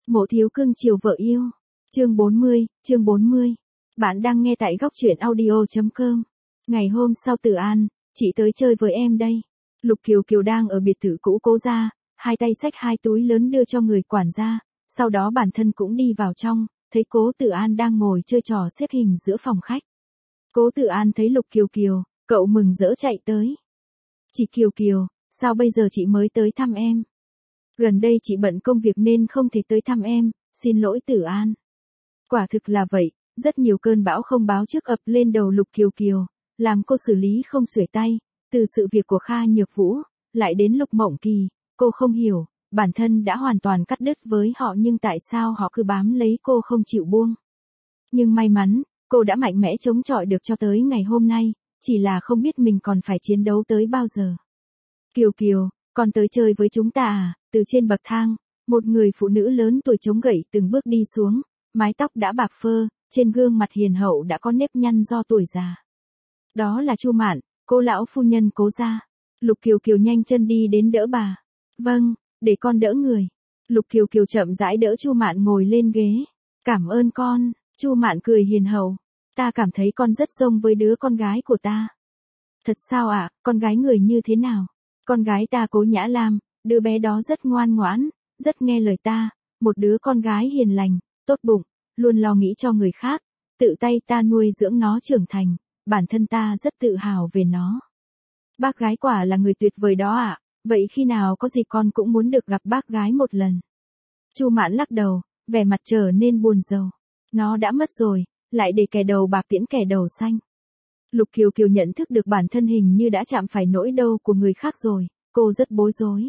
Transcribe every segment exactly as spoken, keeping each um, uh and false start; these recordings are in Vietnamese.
Mộ thiếu cưng chiều vợ yêu. Chương bốn mươi, chương bốn mươi. Bạn đang nghe tại góc truyện audio.com. Ngày hôm sau Từ An, chị tới chơi với em đây. Lục Kiều Kiều đang ở biệt thự cũ Cố gia, hai tay xách hai túi lớn đưa cho người quản gia, sau đó bản thân cũng đi vào trong, thấy Cố Từ An đang ngồi chơi trò xếp hình giữa phòng khách. Cố Từ An thấy Lục Kiều Kiều, cậu mừng rỡ chạy tới. Chị Kiều Kiều, sao bây giờ chị mới tới thăm em? Gần đây chị bận công việc nên không thể tới thăm em, xin lỗi Từ An. Quả thực là vậy, rất nhiều cơn bão không báo trước ập lên đầu Lục Kiều Kiều, làm cô xử lý không xuể tay, từ sự việc của Kha Nhược Vũ, lại đến Lục Mộng Kỳ, cô không hiểu, bản thân đã hoàn toàn cắt đứt với họ nhưng tại sao họ cứ bám lấy cô không chịu buông. Nhưng may mắn, cô đã mạnh mẽ chống chọi được cho tới ngày hôm nay, chỉ là không biết mình còn phải chiến đấu tới bao giờ. Kiều Kiều, con tới chơi với chúng ta à? Từ trên bậc thang, một người phụ nữ lớn tuổi chống gậy từng bước đi xuống, mái tóc đã bạc phơ, trên gương mặt hiền hậu đã có nếp nhăn do tuổi già. Đó là Chu Mạn, cô lão phu nhân Cố gia. Lục Kiều Kiều nhanh chân đi đến đỡ bà. Vâng, để con đỡ người. Lục Kiều Kiều chậm rãi đỡ Chu Mạn ngồi lên ghế. Cảm ơn con. Chu Mạn cười hiền hậu. Ta cảm thấy con rất giống với đứa con gái của ta. Thật sao ạ, à? Con gái người như thế nào? Con gái ta Cố Nhã Lam, đứa bé đó rất ngoan ngoãn, rất nghe lời ta, một đứa con gái hiền lành, tốt bụng, luôn lo nghĩ cho người khác, tự tay ta nuôi dưỡng nó trưởng thành, bản thân ta rất tự hào về nó. Bác gái quả là người tuyệt vời đó ạ, à? Vậy khi nào có dịp con cũng muốn được gặp bác gái một lần. Chu Mạn lắc đầu, vẻ mặt trở nên buồn rầu. Nó đã mất rồi, lại để kẻ đầu bạc tiễn kẻ đầu xanh. Lục Kiều Kiều nhận thức được bản thân hình như đã chạm phải nỗi đau của người khác rồi, cô rất bối rối.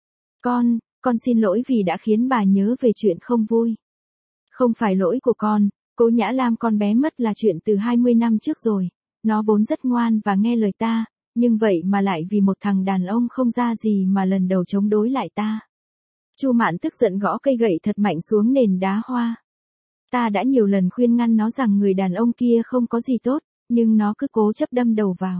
Con, con xin lỗi vì đã khiến bà nhớ về chuyện không vui. Không phải lỗi của con, Cố Nhã Lam con bé mất là chuyện từ hai mươi năm trước rồi, nó vốn rất ngoan và nghe lời ta, nhưng vậy mà lại vì một thằng đàn ông không ra gì mà lần đầu chống đối lại ta. Chu Mạn tức giận gõ cây gậy thật mạnh xuống nền đá hoa. Ta đã nhiều lần khuyên ngăn nó rằng người đàn ông kia không có gì tốt, nhưng nó cứ cố chấp đâm đầu vào.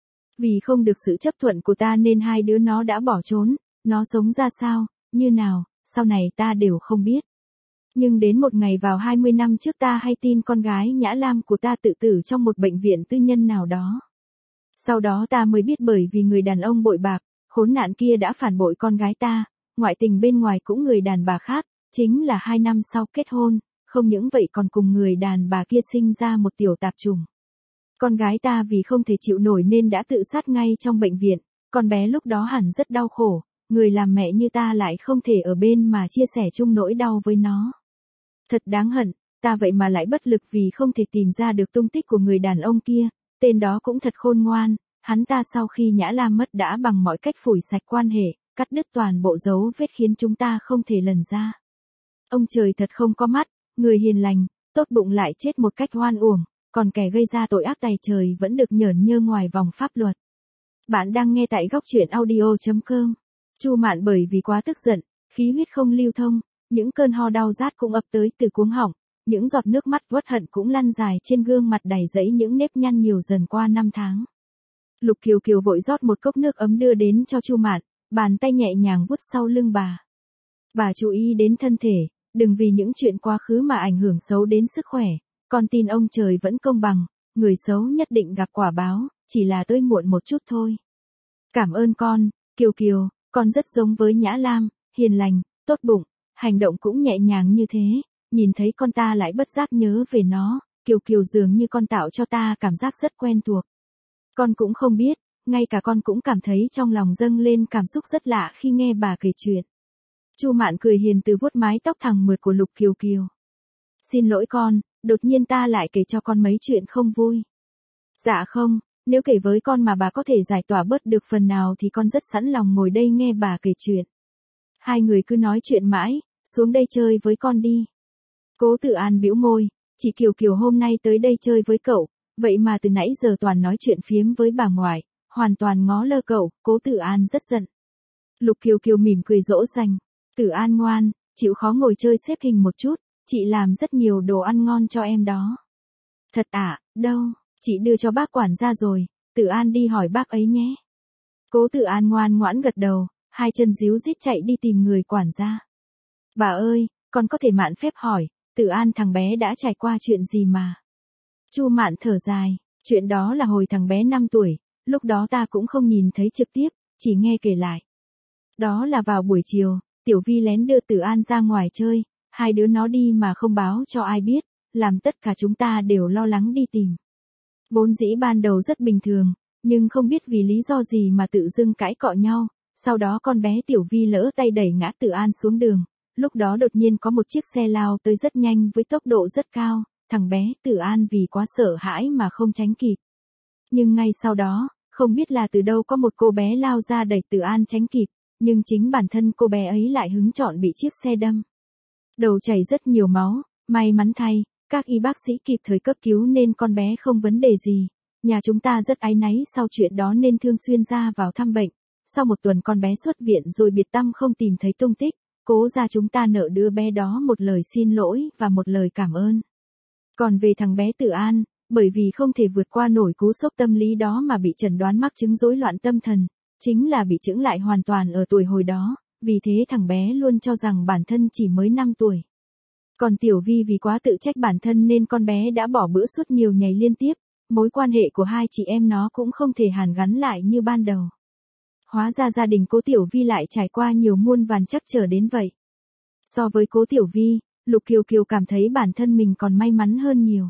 Vì không được sự chấp thuận của ta nên hai đứa nó đã bỏ trốn, nó sống ra sao, như nào, sau này ta đều không biết. Nhưng đến một ngày vào hai mươi năm trước ta hay tin con gái Nhã Lam của ta tự tử trong một bệnh viện tư nhân nào đó. Sau đó ta mới biết bởi vì người đàn ông bội bạc, khốn nạn kia đã phản bội con gái ta, ngoại tình bên ngoài cũng người đàn bà khác, chính là hai năm sau kết hôn, không những vậy còn cùng người đàn bà kia sinh ra một tiểu tạp chủng. Con gái ta vì không thể chịu nổi nên đã tự sát ngay trong bệnh viện, con bé lúc đó hẳn rất đau khổ, người làm mẹ như ta lại không thể ở bên mà chia sẻ chung nỗi đau với nó. Thật đáng hận, ta vậy mà lại bất lực vì không thể tìm ra được tung tích của người đàn ông kia, tên đó cũng thật khôn ngoan, hắn ta sau khi Nhã Lam mất đã bằng mọi cách phủi sạch quan hệ, cắt đứt toàn bộ dấu vết khiến chúng ta không thể lần ra. Ông trời thật không có mắt, người hiền lành, tốt bụng lại chết một cách oan uổng, còn kẻ gây ra tội ác tày trời vẫn được nhởn nhơ ngoài vòng pháp luật. Bạn đang nghe tại góc truyện audio.com. Chu Mạn bởi vì quá tức giận, khí huyết không lưu thông, những cơn ho đau rát cũng ập tới từ cuống họng, những giọt nước mắt uất hận cũng lăn dài trên gương mặt đầy rẫy những nếp nhăn nhiều dần qua năm tháng. Lục Kiều Kiều vội rót một cốc nước ấm đưa đến cho Chu Mạn, bàn tay nhẹ nhàng vuốt sau lưng bà. Bà chú ý đến thân thể, đừng vì những chuyện quá khứ mà ảnh hưởng xấu đến sức khỏe, con tin ông trời vẫn công bằng, người xấu nhất định gặp quả báo, chỉ là tới muộn một chút thôi. Cảm ơn con, Kiều Kiều, con rất giống với Nhã Lam, hiền lành, tốt bụng, hành động cũng nhẹ nhàng như thế, nhìn thấy con ta lại bất giác nhớ về nó, Kiều Kiều dường như con tạo cho ta cảm giác rất quen thuộc. Con cũng không biết, ngay cả con cũng cảm thấy trong lòng dâng lên cảm xúc rất lạ khi nghe bà kể chuyện. Chu Mạn cười hiền từ vuốt mái tóc thẳng mượt của Lục Kiều Kiều. Xin lỗi con, đột nhiên ta lại kể cho con mấy chuyện không vui. Dạ không, nếu kể với con mà bà có thể giải tỏa bớt được phần nào thì con rất sẵn lòng ngồi đây nghe bà kể chuyện. Hai người cứ nói chuyện mãi, xuống đây chơi với con đi. Cố Tự An bĩu môi, chị Kiều Kiều hôm nay tới đây chơi với cậu, vậy mà từ nãy giờ toàn nói chuyện phiếm với bà ngoại, hoàn toàn ngó lơ cậu, Cố Tự An rất giận. Lục Kiều Kiều mỉm cười dỗ dành, Tự An ngoan, chịu khó ngồi chơi xếp hình một chút, chị làm rất nhiều đồ ăn ngon cho em đó. Thật ạ, à, đâu, chị đưa cho bác quản gia rồi, Tự An đi hỏi bác ấy nhé. Cố Tự An ngoan ngoãn gật đầu, hai chân díu dít chạy đi tìm người quản gia. Bà ơi, Còn có thể mạn phép hỏi, Tử An thằng bé đã trải qua chuyện gì mà? Chu Mạn thở dài, chuyện đó là hồi thằng bé năm tuổi, lúc đó ta cũng không nhìn thấy trực tiếp, chỉ nghe kể lại. Đó là vào buổi chiều, Tiểu Vi lén đưa Tử An ra ngoài chơi, hai đứa nó đi mà không báo cho ai biết, làm tất cả chúng ta đều lo lắng đi tìm. Vốn dĩ ban đầu rất bình thường, nhưng không biết vì lý do gì mà tự dưng cãi cọ nhau, sau đó con bé Tiểu Vi lỡ tay đẩy ngã Tử An xuống đường, lúc đó đột nhiên có một chiếc xe lao tới rất nhanh với tốc độ rất cao, thằng bé Tử An vì quá sợ hãi mà không tránh kịp. Nhưng ngay sau đó, không biết là từ đâu có một cô bé lao ra đẩy Tử An tránh kịp, nhưng chính bản thân cô bé ấy lại hứng chọn bị chiếc xe đâm. Đầu chảy rất nhiều máu, may mắn thay, các y bác sĩ kịp thời cấp cứu nên con bé không vấn đề gì. Nhà chúng ta rất áy náy sau chuyện đó nên thường xuyên ra vào thăm bệnh. Sau một tuần con bé xuất viện rồi biệt tăm không tìm thấy tung tích, cố ra chúng ta nợ đứa bé đó một lời xin lỗi và một lời cảm ơn. Còn về thằng bé Tử An, bởi vì không thể vượt qua nổi cú sốc tâm lý đó mà bị chẩn đoán mắc chứng rối loạn tâm thần, chính là bị chững lại hoàn toàn ở tuổi hồi đó, vì thế thằng bé luôn cho rằng bản thân chỉ mới năm tuổi. Còn Tiểu Vi vì quá tự trách bản thân nên con bé đã bỏ bữa suốt nhiều ngày liên tiếp, mối quan hệ của hai chị em nó cũng không thể hàn gắn lại như ban đầu. Hóa ra gia đình cố Tiểu Vi lại trải qua nhiều muôn vàn trắc trở đến vậy. So với cố Tiểu Vi, Lục Kiều Kiều cảm thấy bản thân mình còn may mắn hơn nhiều.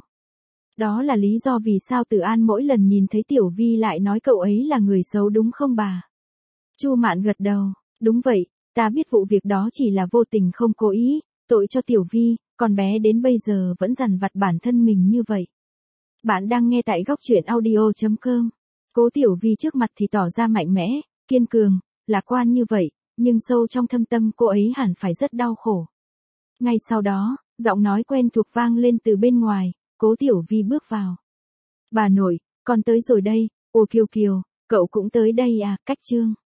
Đó là lý do vì sao Tử An mỗi lần nhìn thấy Tiểu Vi lại nói cậu ấy là người xấu đúng không bà? Chu Mạn gật đầu, đúng vậy, ta biết vụ việc đó chỉ là vô tình không cố ý, tội cho Tiểu Vi, con bé đến bây giờ vẫn dằn vặt bản thân mình như vậy. Bạn đang nghe tại góc truyện audio chấm com. Cố Tiểu Vi trước mặt thì tỏ ra mạnh mẽ, kiên cường, lạc quan như vậy, nhưng sâu trong thâm tâm cô ấy hẳn phải rất đau khổ. Ngay sau đó, giọng nói quen thuộc vang lên từ bên ngoài, Cố Tiểu Vi bước vào. Bà nội, con tới rồi đây, ồ Kiều Kiều, cậu cũng tới đây à, Cách Trương.